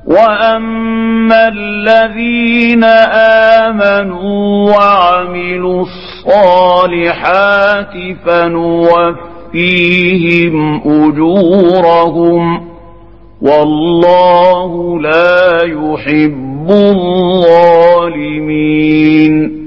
وأما الذين آمنوا وعملوا الصالحات فنوفيهم أجورهم والله لا يحب الظالمين.